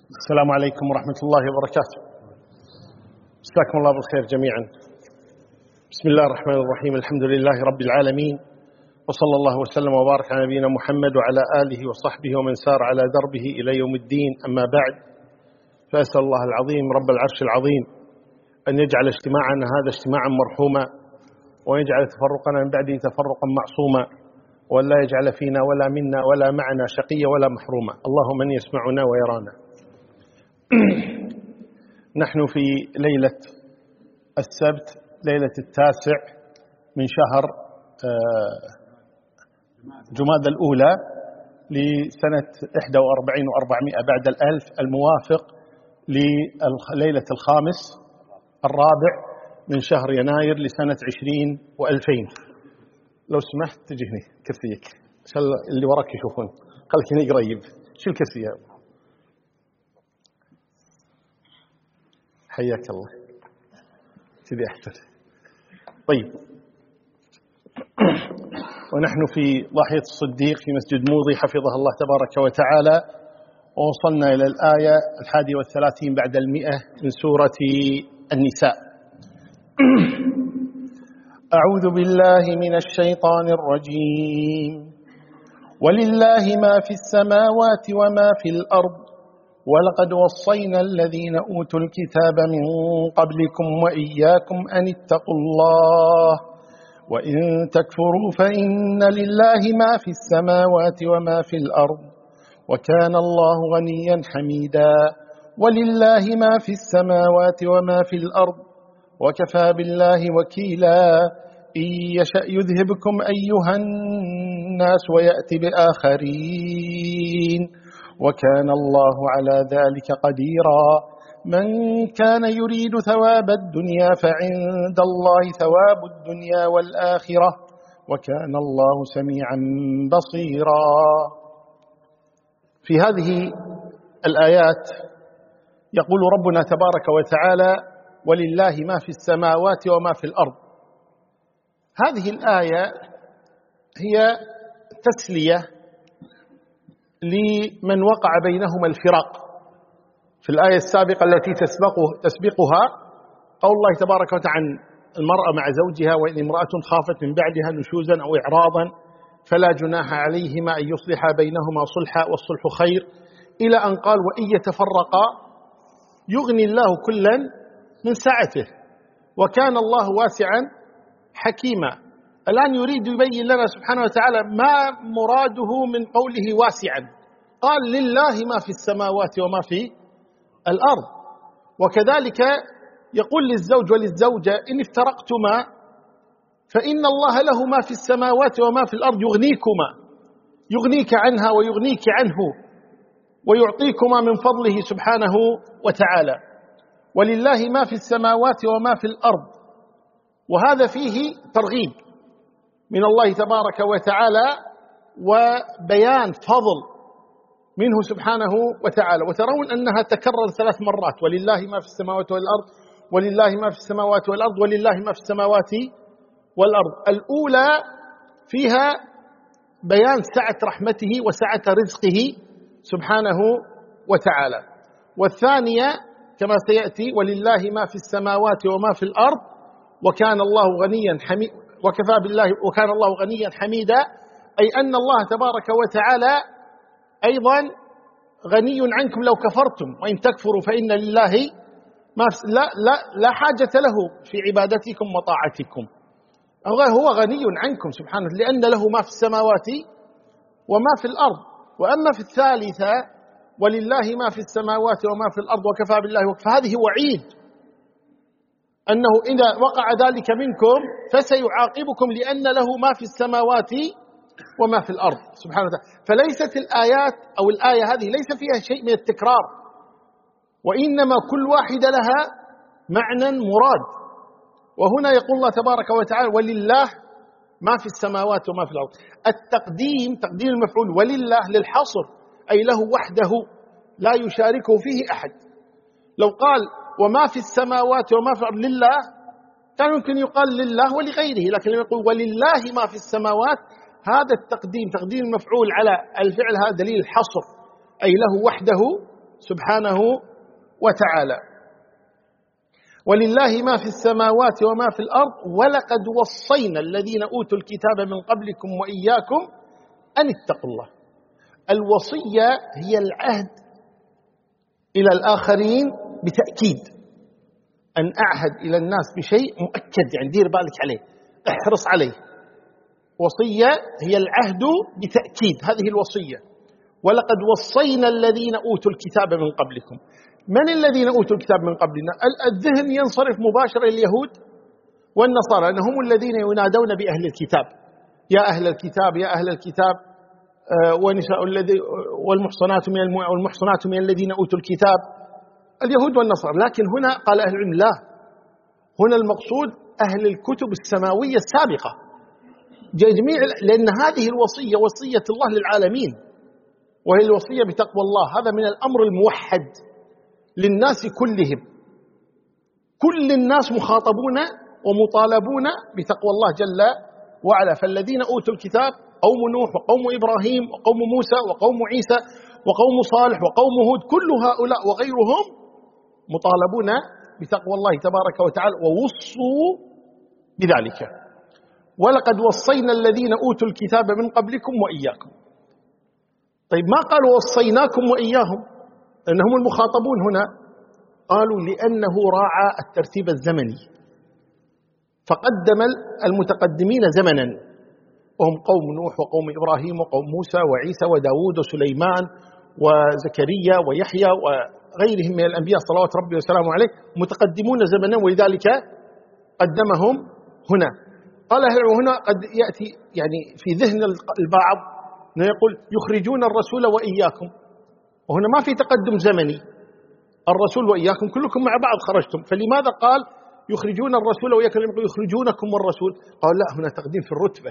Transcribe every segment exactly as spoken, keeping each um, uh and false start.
السلام عليكم ورحمة الله وبركاته. مساكم الله بالخير جميعا. بسم الله الرحمن الرحيم. الحمد لله رب العالمين، وصلى الله وسلم وبارك على نبينا محمد وعلى آله وصحبه ومن سار على دربه إلى يوم الدين. أما بعد، فأسأل الله العظيم رب العرش العظيم أن يجعل اجتماعنا هذا اجتماعا مرحوما، ويجعل تفرقنا من بعده تفرقا معصوما، ولا يجعل فينا ولا منا ولا معنا شقيا ولا محروما. اللهم من يسمعنا ويرانا. نحن في ليلة السبت، ليلة التاسع من شهر جمادى الأولى لسنة إحدى وأربعين وأربعمائة بعد الألف، الموافق لليلة الخامس الرابع من شهر يناير لسنة عشرين وألفين. لو سمحت تجيني كرسيك عشان اللي وراك يشوفون. خلك هنا قريب. شو الكرسي يا أبو؟ حياك الله. كذي أحسن. طيب، ونحن في ضاحية الصديق في مسجد موضي حفظه الله تبارك وتعالى، ووصلنا إلى الآية الحادية والثلاثين بعد المئة من سورة النساء. أعوذ بالله من الشيطان الرجيم. ولله ما في السماوات وما في الأرض، ولقد وصينا الذين أوتوا الكتاب من قبلكم وإياكم أن اتقوا الله، وإن تكفروا فإن لله ما في السماوات وما في الأرض، وكان الله غنيا حميدا. ولله ما في السماوات وما في الأرض، وكفى بالله وكيلا. إن يشأ يذهبكم أيها الناس ويأتي بآخرين، وكان الله على ذلك قديرا. من كان يريد ثواب الدنيا فعند الله ثواب الدنيا والآخرة، وكان الله سميعا بصيرا. في هذه الآيات يقول ربنا تبارك وتعالى: ولله ما في السماوات وما في الأرض. هذه الآية هي تسلية لمن وقع بينهما الفراق. في الآية السابقة التي تسبقه تسبقها قول الله تبارك وتعالى عن المرأة مع زوجها: وإن امرأة خافت من بعدها نشوزا أو إعراضا فلا جناح عليهما أن يصلحا بينهما صلحا والصلح خير، إلى أن قال: وإن يتفرقا يغني الله كلا من سعته، وكان الله واسعا حكيما. الآن يريد يبين لنا سبحانه وتعالى ما مراده من قوله واسعا. قال: لله ما في السماوات وما في الأرض. وكذلك يقول للزوج وللزوجة: إن افترقتما فإن الله له ما في السماوات وما في الأرض يغنيكما، يغنيك عنها ويغنيك عنه، ويعطيكما من فضله سبحانه وتعالى. ولله ما في السماوات وما في الأرض، وهذا فيه ترغيب من الله تبارك وتعالى وبيان فضل منه سبحانه وتعالى. وترون أنها تكرر ثلاث مرات: ولله ما في السماوات والأرض، ولله ما في السماوات والأرض، ولله ما في السماوات والأرض. الأولى فيها بيان سعة رحمته وسعة رزقه سبحانه وتعالى، والثانية كما سيأتي: ولله ما في السماوات وما في الأرض، وكان الله غنيا حميدا، وكفى بالله وكان الله غنيا حميدا، أي أن الله تبارك وتعالى أيضا غني عنكم لو كفرتم، وإن تكفروا فإن لله ما لا لا لا حاجة له في عبادتكم وطاعتكم. هو غني عنكم سبحانه، لأن له ما في السماوات وما في الأرض. وأما في الثالثة: ولله ما في السماوات وما في الأرض، وكفى بالله وكفى، هذه وعيد أنه إذا وقع ذلك منكم فسيعاقبكم، لأن له ما في السماوات وما في الأرض سبحانه وتعالى. فليست الآيات أو الآية هذه ليس فيها شيء من التكرار، وإنما كل واحدة لها معنى مراد. وهنا يقول الله تبارك وتعالى: ولله ما في السماوات وما في الأرض. التقديم تقديم المفعول ولله للحصر، أي له وحده لا يشاركه فيه أحد. لو قال وما في السماوات وما في الأرض لله كان يمكن يقال لله ولغيره، لكن لما يقول ولله ما في السماوات، هذا التقديم تقديم المفعول على الفعل هذا دليل الحصر، أي له وحده سبحانه وتعالى. ولله ما في السماوات وما في الأرض ولقد وصينا الذين أوتوا الكتاب من قبلكم وإياكم أن اتقوا الله. الوصية هي العهد إلى الآخرين بتأكيد، أن أعهد إلى الناس بشيء مؤكد، يعني دير بالك عليه، احرص عليه. وصية هي العهد بتأكيد، هذه الوصية. ولقد وصينا الذين أوتوا الكتاب من قبلكم. من الذين أوتوا الكتاب من قبلنا؟ الذهن ينصرف مباشرة لليهود والنصارى، أنهم الذين ينادون بأهل الكتاب، يا أهل الكتاب يا أهل الكتاب، ونساء الذي والمحصنات من والمحصنات من الذين أوتوا الكتاب، اليهود والنصارى. لكن هنا قال أهل العلم لا، هنا المقصود أهل الكتب السماوية السابقة جميع، لأن هذه الوصية وصية الله للعالمين، وهي الوصية بتقوى الله. هذا من الأمر الموحد للناس كلهم، كل الناس مخاطبون ومطالبون بتقوى الله جل وعلا. فالذين أوتوا الكتاب قوم نوح وقوم إبراهيم وقوم موسى وقوم عيسى وقوم صالح وقوم هود، كل هؤلاء وغيرهم مطالبون بتقوى الله تبارك وتعالى، ووصوا بذلك. ولقد وصينا الذين أوتوا الكتاب من قبلكم وإياكم. طيب ما قالوا وصيناكم وإياهم لأنهم المخاطبون هنا؟ قالوا لأنه راعى الترتيب الزمني، فقدم المتقدمين زمنا، وهم قوم نوح وقوم إبراهيم وقوم موسى وعيسى وداود وسليمان وزكريا ويحيى وغيرهم من الأنبياء صلوات ربي وسلامه عليه، متقدمون زمنا، ولذلك قدمهم هنا. قال هنا قد يأتي يعني في ذهن البعض أنه يقول يخرجون الرسول وإياكم، وهنا ما في تقدم زمني، الرسول وإياكم كلكم مع بعض خرجتم، فلماذا قال يخرجون الرسول وإياكم يخرجونكم والرسول؟ قال لا، هنا تقديم في الرتبة،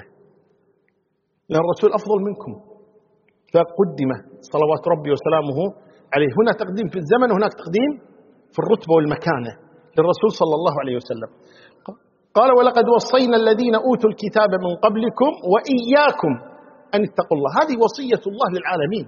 لأن الرسول أفضل منكم فقدم صلوات ربي وسلامه عليه. هنا تقديم في الزمن وهناك تقديم في الرتبة والمكانة للرسول صلى الله عليه وسلم. قال ولقد وصينا الذين أوتوا الكتاب من قبلكم وإياكم أن اتقوا الله. هذه وصية الله للعالمين،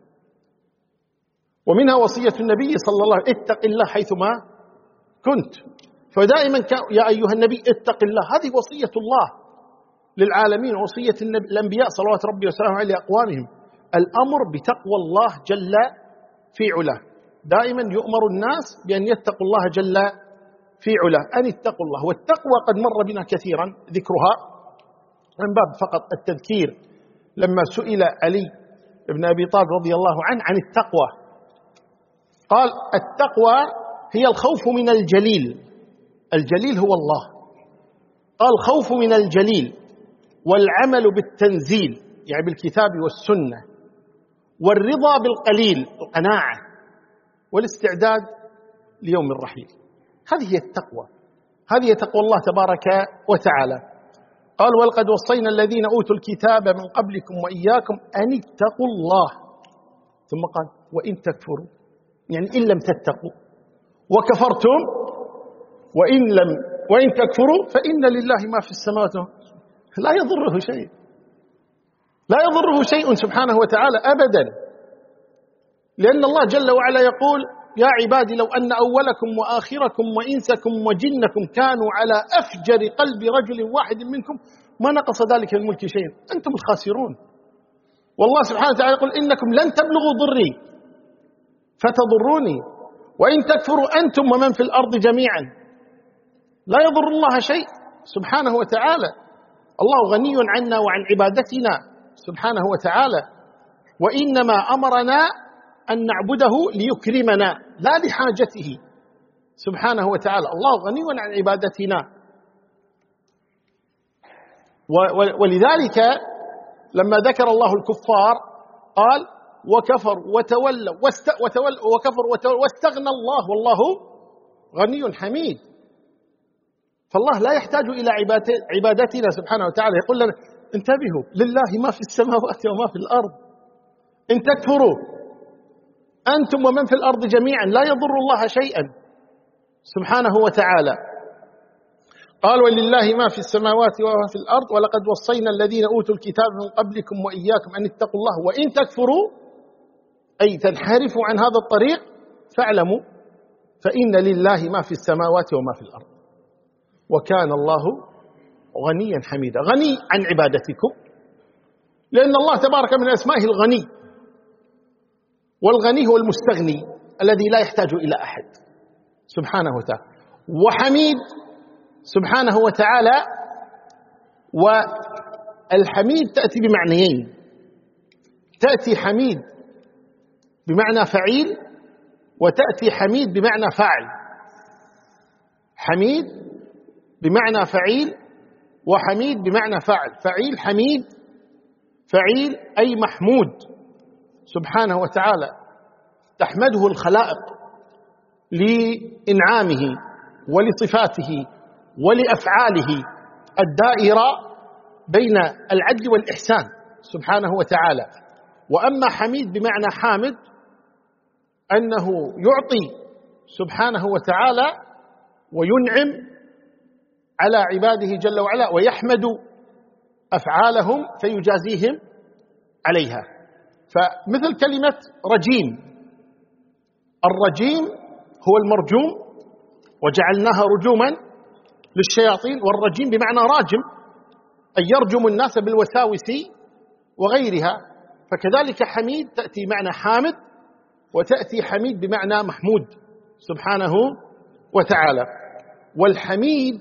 ومنها وصية النبي صلى الله عليه وسلم اتق الله حيثما كنت، فدائما يا أيها النبي اتق الله. هذه وصية الله للعالمين، وصية الأنبياء صلوات ربي وسلامه عليه لأقوامهم، الأمر بتقوى الله جل في علاه. دائما يؤمر الناس بأن يتقوا الله جل في علاه، أن اتقوا الله. والتقوى قد مر بنا كثيرا ذكرها من باب فقط التذكير، لما سئل علي بن أبي طالب رضي الله عنه عن التقوى قال التقوى هي الخوف من الجليل، الجليل هو الله، قال خوف من الجليل والعمل بالتنزيل يعني بالكتاب والسنة، والرضا بالقليل القناعة، والاستعداد ليوم الرحيل. هذه هي التقوى، هذه هي تقوى الله تبارك وتعالى. قال ولقد وصينا الذين أوتوا الكتاب من قبلكم وإياكم أن اتقوا الله، ثم قال وإن تكفروا يعني إن لم تتقوا وكفرتم وإن لم وإن تكفروا فإن لله ما في السماوات، لا يضره شيء، لا يضره شيء سبحانه وتعالى أبدا، لأن الله جل وعلا يقول يا عبادي لو أن أولكم وآخركم وإنسكم وجنكم كانوا على أفجر قلب رجل واحد منكم ما نقص ذلك من ملك شيء، أنتم الخاسرون. والله سبحانه وتعالى يقول إنكم لن تبلغوا ضري فتضروني وإن تكفروا أنتم ومن في الأرض جميعا لا يضر الله شيء سبحانه وتعالى. الله غني عنا وعن عبادتنا سبحانه وتعالى، وإنما أمرنا أن نعبده ليكرمنا لا لحاجته سبحانه وتعالى. الله غني عن عبادتنا، ولذلك لما ذكر الله الكفار قال وكفر وتولوا وكفر واستغنى الله والله غني حميد. فالله لا يحتاج إلى عبادتنا سبحانه وتعالى، يقول لنا انتبهوا لله ما في السماوات وما في الأرض، إن تكفروا أنتم ومن في الأرض جميعا لا يضر الله شيئا سبحانه وتعالى. قال ولله ما في السماوات وما في الأرض ولقد وصينا الذين أوتوا الكتاب من قبلكم وإياكم أن اتقوا الله وإن تكفروا أي تنحرفوا عن هذا الطريق فاعلموا فإن لله ما في السماوات وما في الأرض وكان الله غنيا حميدا. غني عن عبادتكم، لأن الله تبارك من أسمائه الغني، والغني هو المستغني الذي لا يحتاج إلى أحد سبحانه وتعالى. وحميد سبحانه وتعالى، والحميد تأتي بمعنيين، تأتي حميد بمعنى فعيل، وتأتي حميد بمعنى فاعل. حميد بمعنى فعيل، وحميد بمعنى فاعل. فعيل حميد، فعيل أي محمود سبحانه وتعالى، تحمده الخلائق لإنعامه ولصفاته ولأفعاله الدائرة بين العدل والإحسان سبحانه وتعالى. وأما حميد بمعنى حامد، أنه يعطي سبحانه وتعالى وينعم على عباده جل وعلا، ويحمد أفعالهم فيجازيهم عليها. فمثل كلمة رجيم، الرجيم هو المرجوم وجعلناها رجوما للشياطين، والرجيم بمعنى راجم أي يرجم الناس بالوساوس وغيرها. فكذلك حميد تأتي معنى حامد، وتأتي حميد بمعنى محمود سبحانه وتعالى. والحميد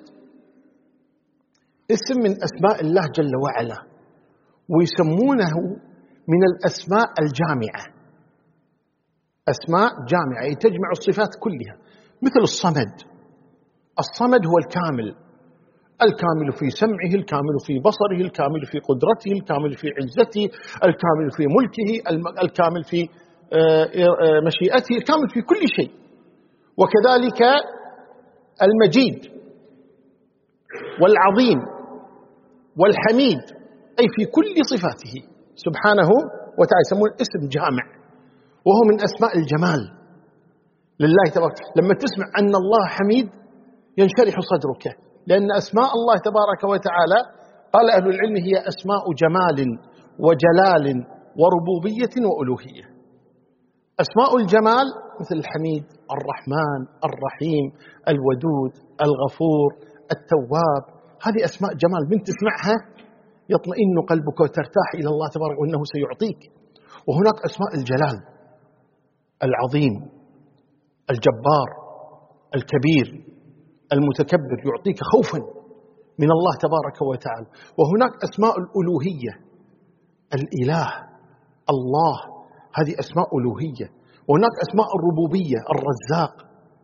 اسم من أسماء الله جل وعلا، ويسمونه من الأسماء الجامعة، أسماء جامعة تجمع الصفات كلها. مثل الصمد، الصمد هو الكامل، الكامل في سمعه، الكامل في بصره، الكامل في قدرته، الكامل في عزته، الكامل في ملكه، الكامل في مشيئته، الكامل في كل شيء. وكذلك المجيد والعظيم والحميد، أي في كل صفاته سبحانه وتعالى، يسمون اسم جامع، وهو من أسماء الجمال لله تبارك. لما تسمع أن الله حميد ينشرح صدرك، لأن أسماء الله تبارك وتعالى قال أهل العلم هي أسماء جمال وجلال وربوبية وألوهية. أسماء الجمال مثل الحميد، الرحمن، الرحيم، الودود، الغفور، التواب، هذه أسماء جمال، من تسمعها يطمئن قلبك وترتاح إلى الله تبارك وأنه سيعطيك. وهناك أسماء الجلال، العظيم، الجبار، الكبير، المتكبر، يعطيك خوفا من الله تبارك وتعالى. وهناك أسماء الألوهية، الإله، الله، هذه أسماء ألوهية. وهناك أسماء الربوبية، الرزاق،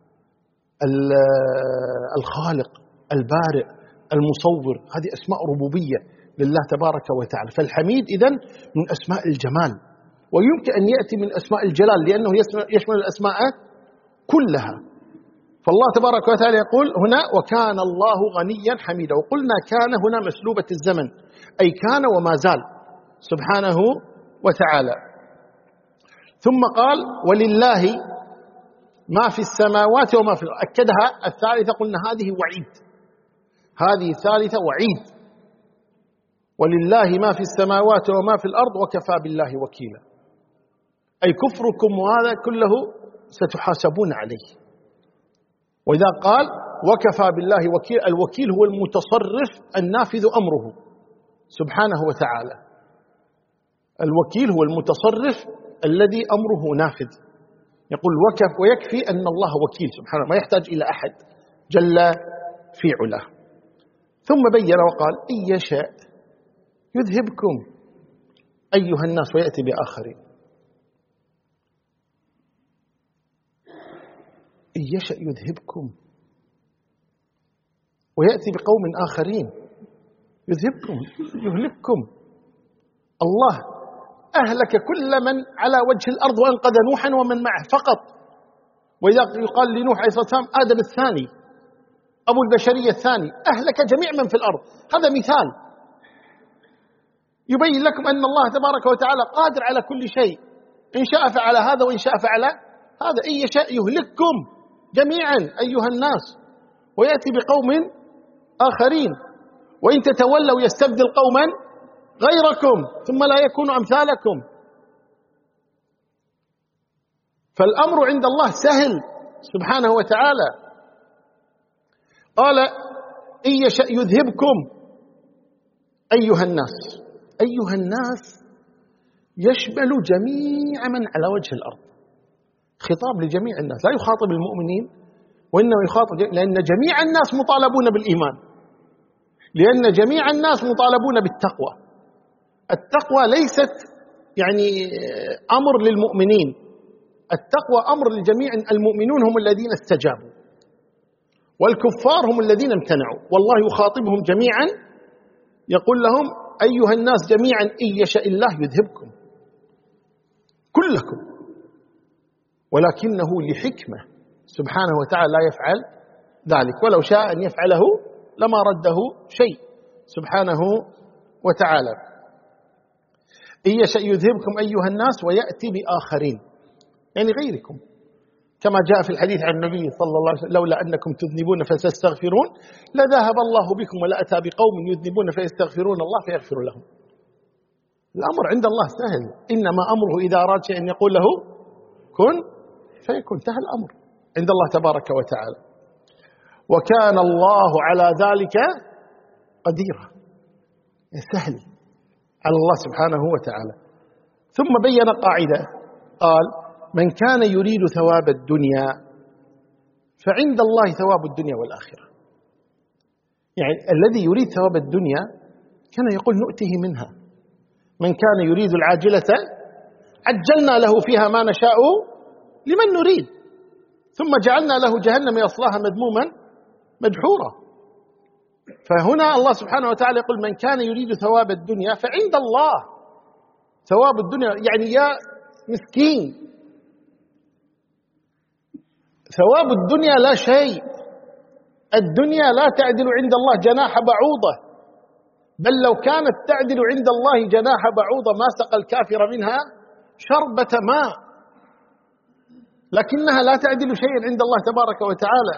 الخالق، البارئ، المصور، هذه أسماء ربوبية لله تبارك وتعالى. فالحميد إذن من أسماء الجمال، ويمكن أن يأتي من أسماء الجلال لأنه يشمل الأسماء كلها. فالله تبارك وتعالى يقول هنا وكان الله غنيا حميدا، وقلنا كان هنا مسلوبة الزمن، أي كان وما زال سبحانه وتعالى. ثم قال ولله ما في السماوات وما في الأرض، أكدها الثالثة، قلنا هذه وعيد، هذه ثالثة وعيد. ولله ما في السماوات وما في الأرض وكفى بالله وكيلا، أي كفركم وهذا كله ستحاسبون عليه. وإذا قال وكفى بالله وكيلا، الوكيل هو المتصرف النافذ أمره سبحانه وتعالى، الوكيل هو المتصرف الذي أمره نافذ. يقول وكف ويكفي أن الله وكيل سبحانه، ما يحتاج إلى أحد جل في علاه. ثم بين وقال إن يشاء يذهبكم أيها الناس ويأتي بآخرين. إن يشاء يذهبكم ويأتي بقوم آخرين، يذهبكم يهلككم. الله أهلك كل من على وجه الأرض وأنقذ نوحا ومن معه فقط. وإذا يقال لنوح عليه الصلاة والسلام آدم الثاني أبو البشرية الثاني، أهلك جميع من في الأرض. هذا مثال يبين لكم أن الله تبارك وتعالى قادر على كل شيء، إن شاء فعل هذا وإن شاء فعل هذا. إن يشاء يهلككم جميعا أيها الناس ويأتي بقوم آخرين، وإن تتولوا يستبدل قوما غيركم ثم لا يكونوا أمثالكم. فالأمر عند الله سهل سبحانه وتعالى. قال إن يشأ يذهبكم أيها الناس. أيها الناس يشمل جميع من على وجه الأرض، خطاب لجميع الناس، لا يخاطب المؤمنين وإنما يخاطب، لأن جميع الناس مطالبون بالإيمان، لأن جميع الناس مطالبون بالتقوى. التقوى ليست يعني أمر للمؤمنين، التقوى أمر للجميع. المؤمنون هم الذين استجابوا والكفار هم الذين امتنعوا، والله يخاطبهم جميعا يقول لهم أيها الناس جميعا إن يشاء الله يذهبكم كلكم، ولكنه لحكمة سبحانه وتعالى لا يفعل ذلك، ولو شاء أن يفعله لما رده شيء سبحانه وتعالى. إن يشاء يذهبكم أيها الناس ويأتي بآخرين، يعني غيركم، كما جاء في الحديث عن النبي صلى الله عليه وسلم لولا أنكم تذنبون فتستغفرون لذهب الله بكم ولأتى بقوم يذنبون فيستغفرون الله فيغفر لهم. الأمر عند الله سهل، إنما أمره إذا أراد شيئا يقول له كن فيكون، انتهى الأمر عند الله تبارك وتعالى. وكان الله على ذلك قديرا، سهل على الله سبحانه وتعالى. ثم بين قاعدة قال من كان يريد ثواب الدنيا فعند الله ثواب الدنيا والآخرة. يعني الذي يريد ثواب الدنيا كان يقول نؤته منها، من كان يريد العاجلة عجلنا له فيها ما نشاء لمن نريد ثم جعلنا له جهنم يصلاها مذموما مدحورا. فهنا الله سبحانه وتعالى يقول من كان يريد ثواب الدنيا فعند الله ثواب الدنيا. يعني يا مسكين، ثواب الدنيا لا شيء، الدنيا لا تعدل عند الله جناح بعوضة، بل لو كانت تعدل عند الله جناح بعوضة ما سقى الكافر منها شربة ماء، لكنها لا تعدل شيئا عند الله تبارك وتعالى.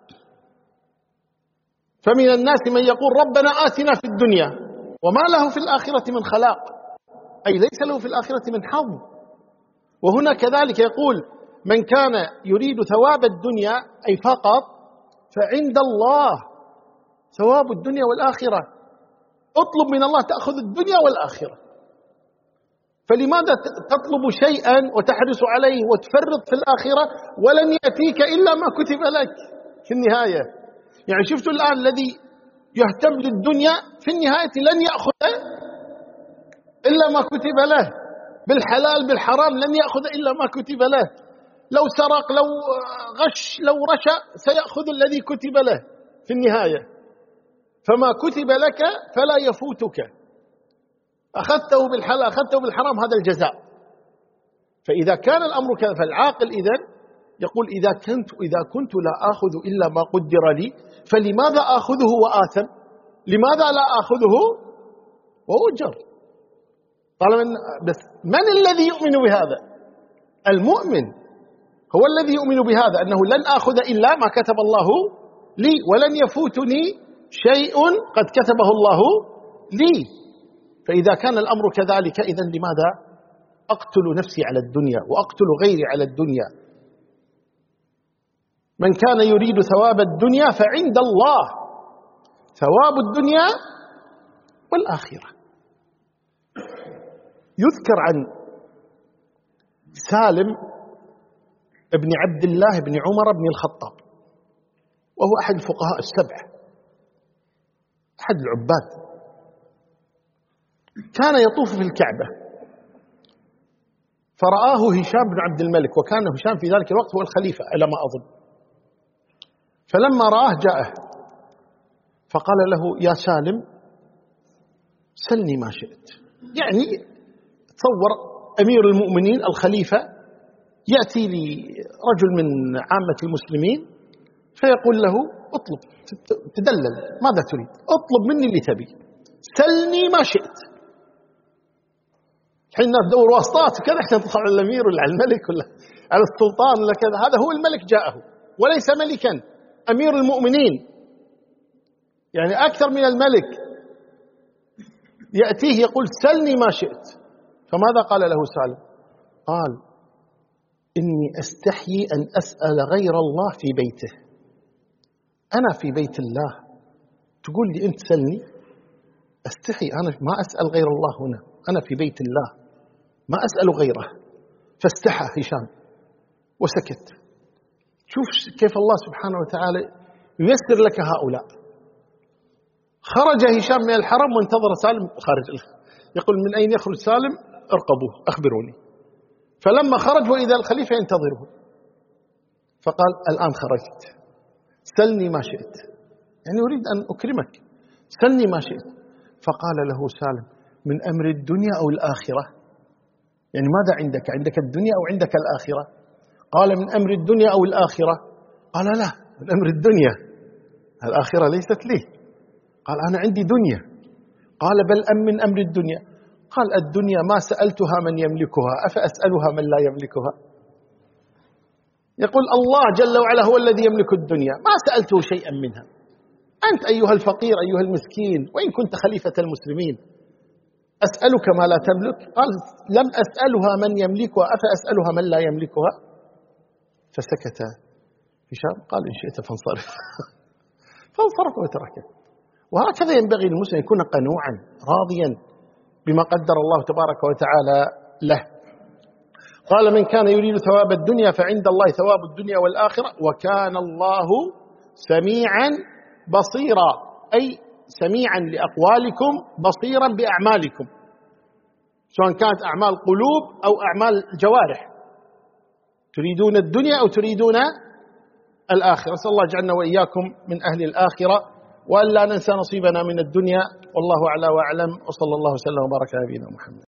فمن الناس من يقول ربنا آتنا في الدنيا وما له في الآخرة من خلاق، أي ليس له في الآخرة من حظ. وهنا كذلك يقول من كان يريد ثواب الدنيا أي فقط فعند الله ثواب الدنيا والآخرة. اطلب من الله تأخذ الدنيا والآخرة، فلماذا تطلب شيئا وتحرص عليه وتفرط في الآخرة ولن يأتيك إلا ما كتب لك في النهاية؟ يعني شفتوا الآن الذي يهتم للدنيا في النهاية لن يأخذ إلا ما كتب له، بالحلال بالحرام لن يأخذ إلا ما كتب له، لو سرق لو غش لو رشى سيأخذ الذي كتب له في النهاية، فما كتب لك فلا يفوتك، أخذته بالحلال أخذته بالحرام هذا الجزاء. فإذا كان الأمر كذا فالعاقل إذن يقول إذا كنت إذا كنت لا آخذ إلا ما قدر لي فلماذا آخذه وآثم؟ لماذا لا آخذه وأجر؟ طالما بس من الذي يؤمن بهذا؟ المؤمن هو الذي يؤمن بهذا، أنه لن آخذ إلا ما كتب الله لي ولن يفوتني شيء قد كتبه الله لي. فإذا كان الأمر كذلك إذن لماذا أقتل نفسي على الدنيا وأقتل غيري على الدنيا؟ من كان يريد ثواب الدنيا فعند الله ثواب الدنيا والآخرة. يذكر عن سالم ابن عبد الله بن عمر بن الخطاب، وهو أحد الفقهاء السبع، أحد العباد، كان يطوف في الكعبة فرآه هشام بن عبد الملك، وكان هشام في ذلك الوقت هو الخليفة على ما أظن، فلما رآه جاءه فقال له يا سالم سلني ما شئت. يعني تصور أمير المؤمنين الخليفة يأتي لرجل من عامة المسلمين فيقول له اطلب تدلل ماذا تريد، اطلب مني اللي تبي، سلني ما شئت. الحين الناس تدور واسطات وكذا عشان تدخل على الأمير ولا على الملك ولا على السلطان ولا كذا، هذا هو الملك جاءه وليس ملكا، أمير المؤمنين يعني أكثر من الملك يأتيه يقول سلني ما شئت. فماذا قال له سالم؟ قال إني أستحيي أن أسأل غير الله في بيته. أنا في بيت الله تقول لي أنت سلني؟ أستحي، أنا ما أسأل غير الله هنا، أنا في بيت الله ما أسأل غيره. فاستحى هشام وسكت. شوف كيف الله سبحانه وتعالى ييسر لك هؤلاء. خرج هشام من الحرم وانتظر سالم خارج. يقول من أين يخرج سالم؟ ارقبوه أخبروني. فلما خرج وإذا الخليفة ينتظره، فقال الآن خرجت، سلني ما شئت، يعني أريد أن أكرمك، سلني ما شئت. فقال له سالم من أمر الدنيا أو الآخرة؟ يعني ماذا عندك؟ عندك الدنيا أو عندك الآخرة؟ قال من أمر الدنيا أو الآخرة؟ قال لا، من أمر الدنيا، الآخرة ليست لي. قال أنا عندي دنيا. قال بل أم من أمر الدنيا؟ قال الدنيا ما سألتها من يملكها، أفأسألها من لا يملكها؟ يقول الله جل وعلا هو الذي يملك الدنيا، ما سألته شيئا منها. أنت أيها الفقير أيها المسكين وإن كنت خليفة المسلمين أسألك ما لا تملك؟ قال لم أسألها من يملكها، أفأسألها من لا يملكها؟ فسكت هشام قال إن شئت فانصرف. فانصرف وتركه. وهكذا ينبغي للمسلم يكون قنوعا راضيا بما قدر الله تبارك وتعالى له. قال من كان يريد ثواب الدنيا فعند الله ثواب الدنيا والآخرة وكان الله سميعا بصيرا، أي سميعا لأقوالكم بصيرا بأعمالكم، سواء كانت أعمال قلوب أو أعمال جوارح، تريدون الدنيا أو تريدون الآخرة. نسأل الله يجعلنا وإياكم من أهل الآخرة، وأن لا ننسى نصيبنا من الدنيا. والله أعلى وأعلم، وصلى الله وسلم وبارك على نبينا محمد.